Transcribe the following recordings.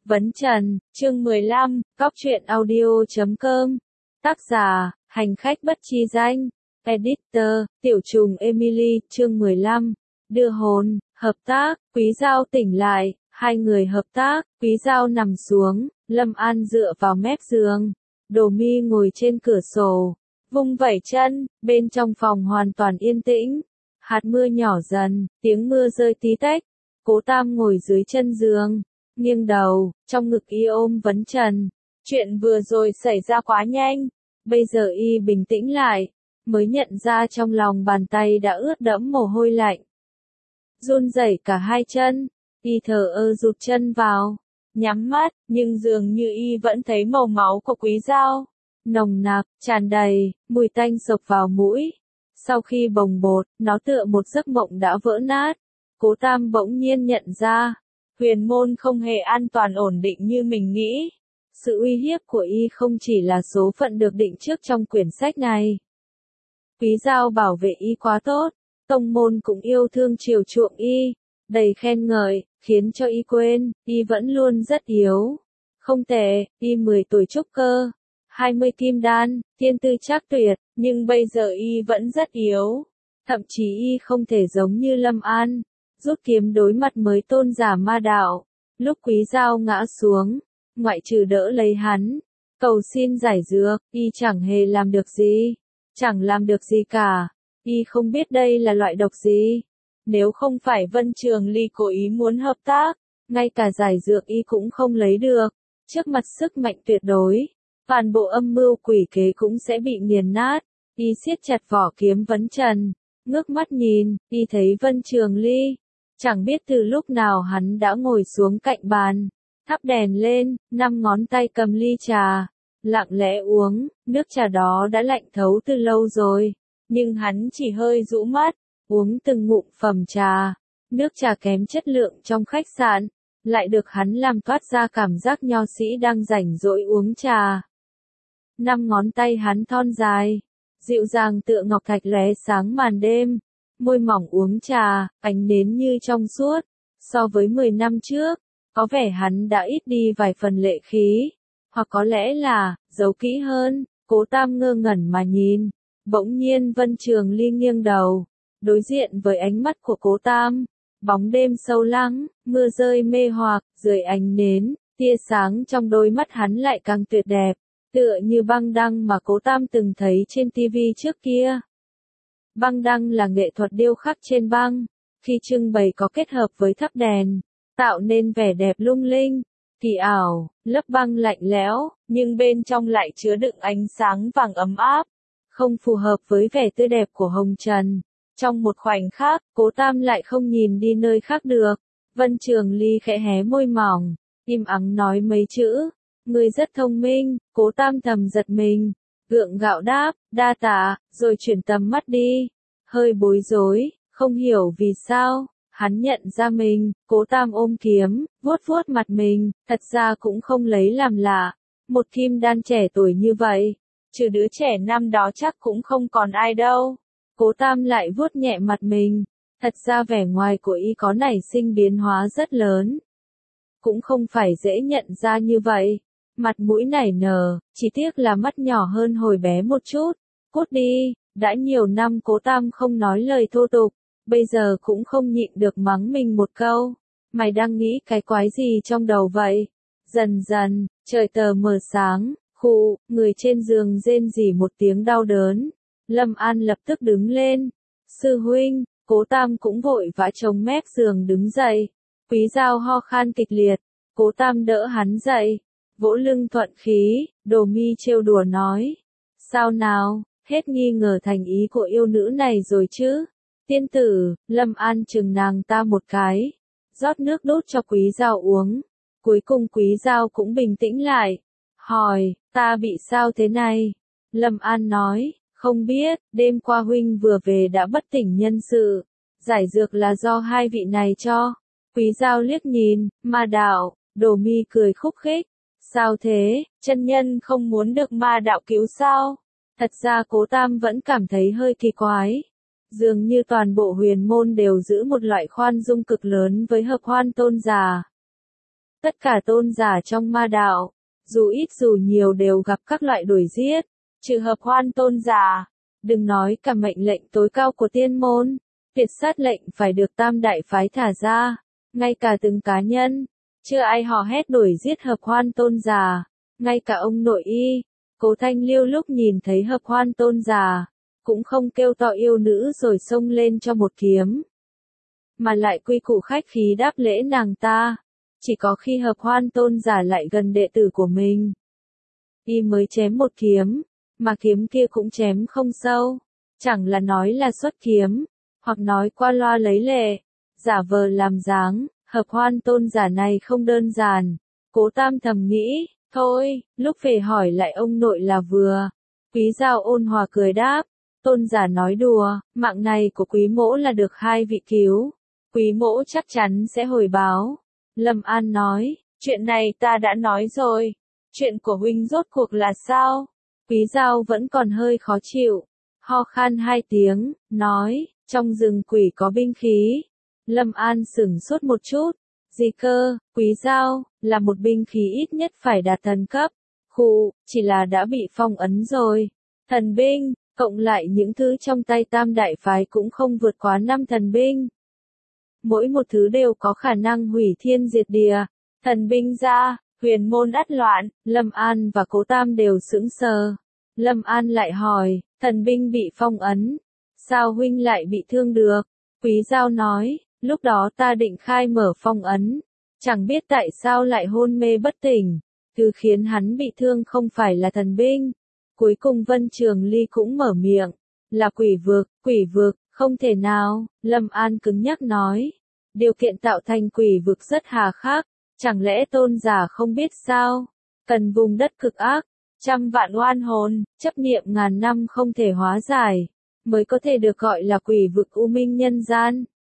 Vấn Trần, chương 15, Cóc truyện audio.com. Tác giả, hành khách bất chi danh. Editor, Tiểu trùng Emily, chương 15. Đưa hồn, hợp tác, Quý Dao tỉnh lại, hai người hợp tác, Quý Dao nằm xuống, Lâm An dựa vào mép giường. Đồ Mi ngồi trên cửa sổ, vung vẩy chân, bên trong phòng hoàn toàn yên tĩnh. Hạt mưa nhỏ dần, tiếng mưa rơi tí tách. Cố Tam ngồi dưới chân giường, nghiêng đầu, trong ngực y ôm Vấn Trần. Chuyện vừa rồi xảy ra quá nhanh, bây giờ y bình tĩnh lại, mới nhận ra trong lòng bàn tay đã ướt đẫm mồ hôi lạnh. Run rẩy cả hai chân, y thờ ơ rụt chân vào, nhắm mắt, nhưng dường như y vẫn thấy màu máu của Quý Dao nồng nặc, tràn đầy, mùi tanh xộc vào mũi. Sau khi bồng bột, nó tựa một giấc mộng đã vỡ nát. Cố Tam bỗng nhiên nhận ra, huyền môn không hề an toàn ổn định như mình nghĩ. Sự uy hiếp của y không chỉ là số phận được định trước trong quyển sách này. Quý Dao bảo vệ y quá tốt, tông môn cũng yêu thương chiều chuộng y, đầy khen ngợi, khiến cho y quên, y vẫn luôn rất yếu. Không tệ, y 10 tuổi trúc cơ, 20 kim đan, thiên tư trác tuyệt, nhưng bây giờ y vẫn rất yếu. Thậm chí y không thể giống như Lâm An, rút kiếm đối mặt mới tôn giả ma đạo. Lúc Quý Dao ngã xuống, ngoại trừ đỡ lấy hắn, cầu xin giải dược, y chẳng hề làm được gì. Chẳng làm được gì cả. Y không biết đây là loại độc gì. Nếu không phải Vân Trường Ly cố ý muốn hợp tác, ngay cả giải dược y cũng không lấy được. Trước mặt sức mạnh tuyệt đối, toàn bộ âm mưu quỷ kế cũng sẽ bị nghiền nát. Y siết chặt vỏ kiếm Vấn Trần, ngước mắt nhìn, y thấy Vân Trường Ly. Chẳng biết từ lúc nào hắn đã ngồi xuống cạnh bàn, thắp đèn lên, 5 ngón tay cầm ly trà, lặng lẽ uống, nước trà đó đã lạnh thấu từ lâu rồi, nhưng hắn chỉ hơi rũ mắt, uống từng ngụm phẩm trà. Nước trà kém chất lượng trong khách sạn, lại được hắn làm toát ra cảm giác nho sĩ đang rảnh rỗi uống trà. 5 ngón tay hắn thon dài, dịu dàng tựa ngọc thạch lóe sáng màn đêm, môi mỏng uống trà, ánh nến như trong suốt. So với 10 năm trước, có vẻ hắn đã ít đi vài phần lệ khí, hoặc có lẽ là, giấu kỹ hơn. Cố Tam ngơ ngẩn mà nhìn, bỗng nhiên Vân Trường Ly nghiêng đầu, đối diện với ánh mắt của Cố Tam. Bóng đêm sâu lắng, mưa rơi mê hoặc, dưới ánh nến, tia sáng trong đôi mắt hắn lại càng tuyệt đẹp, tựa như băng đăng mà Cố Tam từng thấy trên TV trước kia. Băng đăng là nghệ thuật điêu khắc trên băng, khi trưng bày có kết hợp với thắp đèn, tạo nên vẻ đẹp lung linh, kỳ ảo. Lớp băng lạnh lẽo, nhưng bên trong lại chứa đựng ánh sáng vàng ấm áp, không phù hợp với vẻ tươi đẹp của hồng trần. Trong một khoảnh khắc, Cố Tam lại không nhìn đi nơi khác được. Vân Trường Ly khẽ hé môi mỏng, im ắng nói mấy chữ. Ngươi rất thông minh. Cố Tam thầm giật mình, gượng gạo đáp, đa tạ, rồi chuyển tầm mắt đi. Hơi bối rối, không hiểu vì sao. Hắn nhận ra mình. Cố Tam ôm kiếm, vuốt vuốt mặt mình, thật ra cũng không lấy làm lạ. Một kim đan trẻ tuổi như vậy, trừ đứa trẻ năm đó chắc cũng không còn ai đâu. Cố Tam lại vuốt nhẹ mặt mình, thật ra vẻ ngoài của y có nảy sinh biến hóa rất lớn. Cũng không phải dễ nhận ra như vậy. Mặt mũi nảy nở, chỉ tiếc là mắt nhỏ hơn hồi bé một chút. Cút đi. Đã nhiều năm Cố Tam không nói lời thô tục, bây giờ cũng không nhịn được mắng mình một câu. Mày đang nghĩ cái quái gì trong đầu vậy? Dần dần, trời tờ mờ sáng, khụ, người trên giường rên rỉ một tiếng đau đớn. Lâm An lập tức đứng lên. Sư huynh. Cố Tam cũng vội vã chống mép giường đứng dậy. Quý Dao ho khan kịch liệt. Cố Tam đỡ hắn dậy, vỗ lưng thuận khí. Đồ Mi trêu đùa nói, sao nào, hết nghi ngờ thành ý của yêu nữ này rồi chứ? Tiên tử. Lâm An chừng nàng ta một cái, rót nước đốt cho Quý Dao uống. Cuối cùng Quý Dao cũng bình tĩnh lại, hỏi, ta bị sao thế này? Lâm An nói, không biết, đêm qua huynh vừa về đã bất tỉnh nhân sự, giải dược là do hai vị này cho. Quý Dao liếc nhìn, ma đạo. Đồ Mi cười khúc khích, sao thế, chân nhân không muốn được ma đạo cứu sao? Thật ra Cố Tam vẫn cảm thấy hơi kỳ quái. Dường như toàn bộ huyền môn đều giữ một loại khoan dung cực lớn với Hợp Hoan tôn giả. Tất cả tôn giả trong ma đạo, dù ít dù nhiều đều gặp các loại đuổi giết, trừ Hợp Hoan tôn giả. Đừng nói cả mệnh lệnh tối cao của tiên môn, tuyệt sát lệnh phải được tam đại phái thả ra, ngay cả từng cá nhân, chưa ai hò hét đuổi giết Hợp Hoan tôn giả, ngay cả ông nội y, Cố Thanh Liêu lúc nhìn thấy Hợp Hoan tôn giả, cũng không kêu to yêu nữ rồi xông lên cho một kiếm, mà lại quy củ khách khí đáp lễ nàng ta. Chỉ có khi Hợp Hoan tôn giả lại gần đệ tử của mình, y mới chém một kiếm, mà kiếm kia cũng chém không sâu, chẳng là nói là xuất kiếm, hoặc nói qua loa lấy lệ, giả vờ làm dáng. Hợp Hoan tôn giả này không đơn giản. Cố Tam thầm nghĩ, thôi, lúc về hỏi lại ông nội là vừa. Quý Dao ôn hòa cười đáp, tôn giả nói đùa, mạng này của quý mỗ là được hai vị cứu, quý mỗ chắc chắn sẽ hồi báo. Lâm An nói, chuyện này ta đã nói rồi, chuyện của huynh rốt cuộc là sao? Quý Dao vẫn còn hơi khó chịu, ho khan hai tiếng, nói, trong rừng quỷ có binh khí. Lâm An sửng sốt một chút, gì cơ, Quý Dao, là một binh khí ít nhất phải đạt thần cấp, chỉ là đã bị phong ấn rồi. Thần binh, cộng lại những thứ trong tay tam đại phái cũng không vượt quá 5 thần binh. Mỗi một thứ đều có khả năng hủy thiên diệt địa. Thần binh ra, huyền môn ắt loạn. Lâm An và Cố Tam đều sững sờ. Lâm An lại hỏi, thần binh bị phong ấn, sao huynh lại bị thương được? Quý Dao nói, lúc đó ta định khai mở phong ấn, chẳng biết tại sao lại hôn mê bất tỉnh, thứ khiến hắn bị thương không phải là thần binh. Cuối cùng Vân Trường Ly cũng mở miệng, là quỷ vực, không thể nào. Lâm An cứng nhắc nói, điều kiện tạo thành quỷ vực rất hà khắc, chẳng lẽ tôn giả không biết sao? Cần vùng đất cực ác, trăm vạn oan hồn, chấp niệm ngàn năm không thể hóa giải, mới có thể được gọi là quỷ vực u minh nhân gian.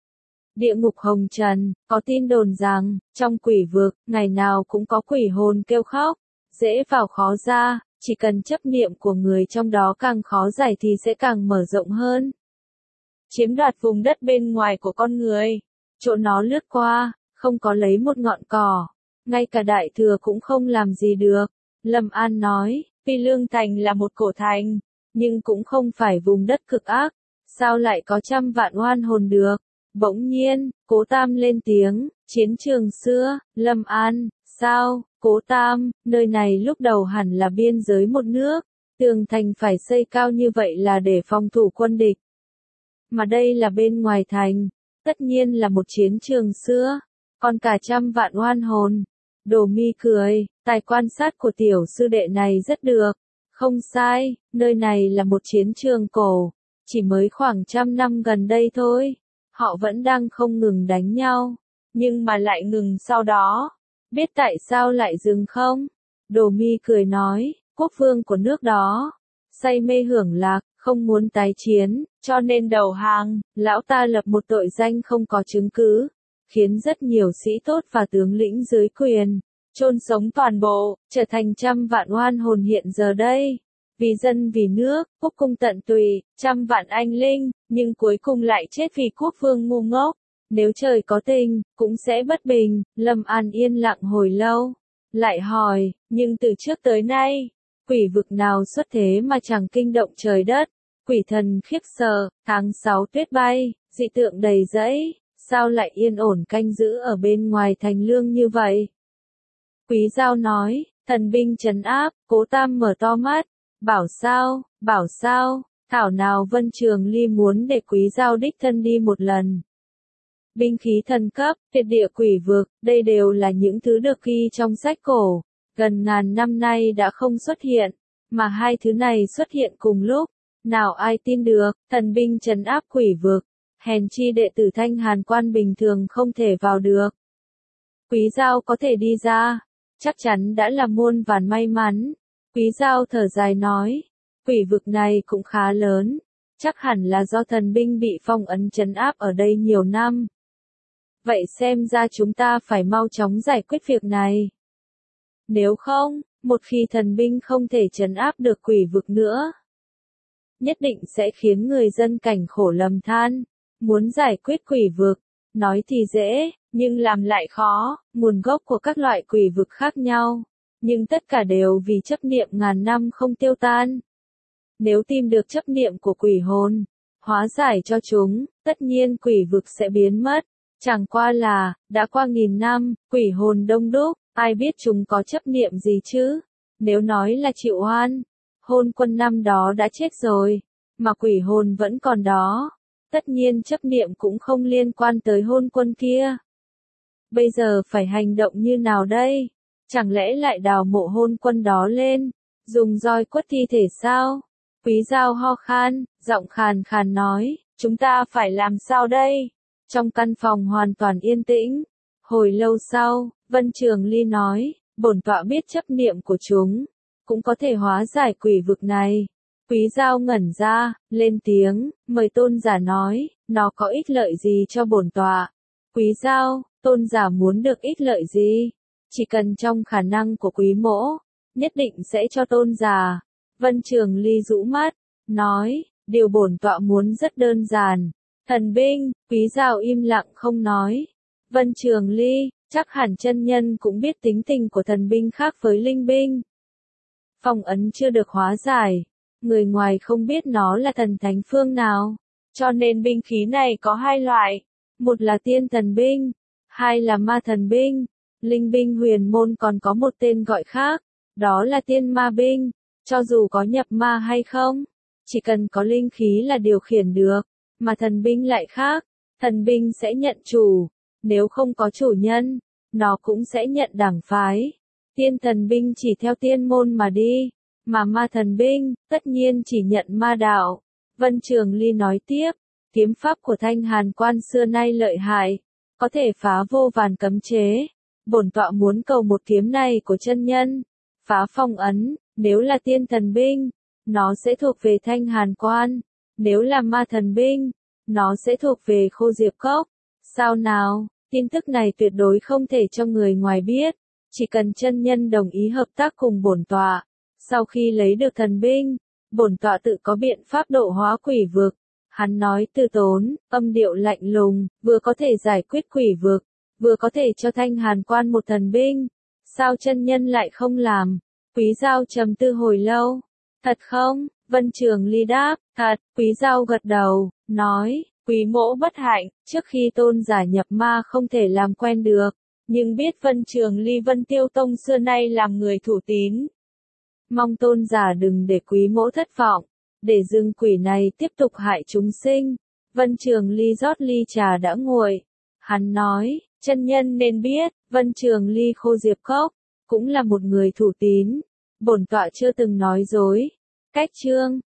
Địa ngục hồng trần, có tin đồn rằng, trong quỷ vực, ngày nào cũng có quỷ hồn kêu khóc, dễ vào khó ra, chỉ cần chấp niệm của người trong đó càng khó giải thì sẽ càng mở rộng hơn. Chiếm đoạt vùng đất bên ngoài của con người, chỗ nó lướt qua, không có lấy một ngọn cỏ, ngay cả đại thừa cũng không làm gì được. Lâm An nói, Phi Lương Thành là một cổ thành, nhưng cũng không phải vùng đất cực ác, sao lại có trăm vạn oan hồn được? Bỗng nhiên, Cố Tam lên tiếng, chiến trường xưa. Lâm An, sao? Cố Tam, nơi này lúc đầu hẳn là biên giới một nước, tường thành phải xây cao như vậy là để phòng thủ quân địch. Mà đây là bên ngoài thành, tất nhiên là một chiến trường xưa, còn cả trăm vạn oan hồn. Đồ Mi cười, tài quan sát của tiểu sư đệ này rất được. Không sai, nơi này là một chiến trường cổ, chỉ mới khoảng 100 năm gần đây thôi. Họ vẫn đang không ngừng đánh nhau, nhưng mà lại ngừng sau đó. Biết tại sao lại dừng không? Đồ Mi cười nói, quốc vương của nước đó, say mê hưởng lạc, không muốn tái chiến, cho nên đầu hàng. Lão ta lập một tội danh không có chứng cứ, khiến rất nhiều sĩ tốt và tướng lĩnh dưới quyền, chôn sống toàn bộ, trở thành trăm vạn oan hồn hiện giờ đây. Vì dân vì nước, quốc cung tận tụy, trăm vạn anh linh, nhưng cuối cùng lại chết vì quốc vương ngu ngốc. Nếu trời có tình, cũng sẽ bất bình. Lâm An yên lặng hồi lâu, lại hỏi, nhưng từ trước tới nay, quỷ vực nào xuất thế mà chẳng kinh động trời đất, quỷ thần khiếp sợ, tháng 6 tuyết bay, dị tượng đầy rẫy, sao lại yên ổn canh giữ ở bên ngoài thành lương như vậy? Quý Dao nói, thần binh trấn áp. Cố Tam mở to mắt, bảo sao, thảo nào Vân Trường Ly muốn để Quý Dao đích thân đi một lần. Binh khí thần cấp, tuyệt địa quỷ vực, đây đều là những thứ được ghi trong sách cổ, gần ngàn năm nay đã không xuất hiện, mà hai thứ này xuất hiện cùng lúc, nào ai tin được? Thần binh trấn áp quỷ vực, hèn chi đệ tử Thanh Hàn Quan bình thường không thể vào được. Quý Dao có thể đi ra, chắc chắn đã là muôn vàn may mắn. Quý Dao thở dài nói, quỷ vực này cũng khá lớn, chắc hẳn là do thần binh bị phong ấn trấn áp ở đây nhiều năm. Vậy xem ra chúng ta phải mau chóng giải quyết việc này. Nếu không, một khi thần binh không thể trấn áp được quỷ vực nữa, nhất định sẽ khiến người dân cảnh khổ lầm than. Muốn giải quyết quỷ vực, nói thì dễ, nhưng làm lại khó, nguồn gốc của các loại quỷ vực khác nhau, nhưng tất cả đều vì chấp niệm ngàn năm không tiêu tan. Nếu tìm được chấp niệm của quỷ hồn, hóa giải cho chúng, tất nhiên quỷ vực sẽ biến mất. Chẳng qua là, đã qua 1000 năm, quỷ hồn đông đúc, ai biết chúng có chấp niệm gì chứ? Nếu nói là chịu oan, hôn quân năm đó đã chết rồi, mà quỷ hồn vẫn còn đó. Tất nhiên chấp niệm cũng không liên quan tới hôn quân kia. Bây giờ phải hành động như nào đây? Chẳng lẽ lại đào mộ hôn quân đó lên, dùng roi quất thi thể sao? Quý Dao ho khan, giọng khàn khàn nói, chúng ta phải làm sao đây? Trong căn phòng hoàn toàn yên tĩnh. Hồi lâu sau, Vân Trường Ly nói, bổn tọa biết chấp niệm của chúng, cũng có thể hóa giải quỷ vực này. Quý Dao ngẩn ra, lên tiếng, mời tôn giả nói, nó có ích lợi gì cho bổn tọa? Quý Dao, tôn giả muốn được ích lợi gì? Chỉ cần trong khả năng của quý mỗ, nhất định sẽ cho tôn giả. Vân Trường Ly rũ mắt, nói, điều bổn tọa muốn rất đơn giản. Thần binh. Quý Dao im lặng không nói. Vân Trường Ly, chắc hẳn chân nhân cũng biết tính tình của thần binh khác với linh binh. Phong ấn chưa được hóa giải, người ngoài không biết nó là thần thánh phương nào, cho nên binh khí này có hai loại, một là tiên thần binh, hai là ma thần binh. Linh binh huyền môn còn có một tên gọi khác, đó là tiên ma binh. Cho dù có nhập ma hay không, chỉ cần có linh khí là điều khiển được, mà thần binh lại khác, thần binh sẽ nhận chủ, nếu không có chủ nhân, nó cũng sẽ nhận đảng phái. Tiên thần binh chỉ theo tiên môn mà đi, mà ma thần binh, tất nhiên chỉ nhận ma đạo. Vân Trường Ly nói tiếp, kiếm pháp của Thanh Hàn Quan xưa nay lợi hại, có thể phá vô vàn cấm chế. Bổn tọa muốn cầu một kiếm này của chân nhân, phá phong ấn. Nếu là tiên thần binh, nó sẽ thuộc về Thanh Hàn Quan. Nếu là ma thần binh, nó sẽ thuộc về Khô Diệp Cốc. Sao nào, tin tức này tuyệt đối không thể cho người ngoài biết. Chỉ cần chân nhân đồng ý hợp tác cùng bổn tọa. Sau khi lấy được thần binh, bổn tọa tự có biện pháp độ hóa quỷ vực. Hắn nói từ tốn, âm điệu lạnh lùng, vừa có thể giải quyết quỷ vực, vừa có thể cho Thanh Hàn Quan một thần binh. Sao chân nhân lại không làm? Quý Dao trầm tư hồi lâu. Thật không? Vân Trường Ly đáp, thật. Quý Dao gật đầu, nói, quý mỗ bất hạnh, trước khi tôn giả nhập ma không thể làm quen được, nhưng biết Vân Trường Ly Vân Tiêu Tông xưa nay làm người thủ tín. Mong tôn giả đừng để quý mỗ thất vọng, để rừng quỷ này tiếp tục hại chúng sinh. Vân Trường Ly rót ly trà đã nguội. Hắn nói, chân nhân nên biết, Vân Trường Ly Khô Diệp Cốc, cũng là một người thủ tín. Bổn tọa chưa từng nói dối. Cách chương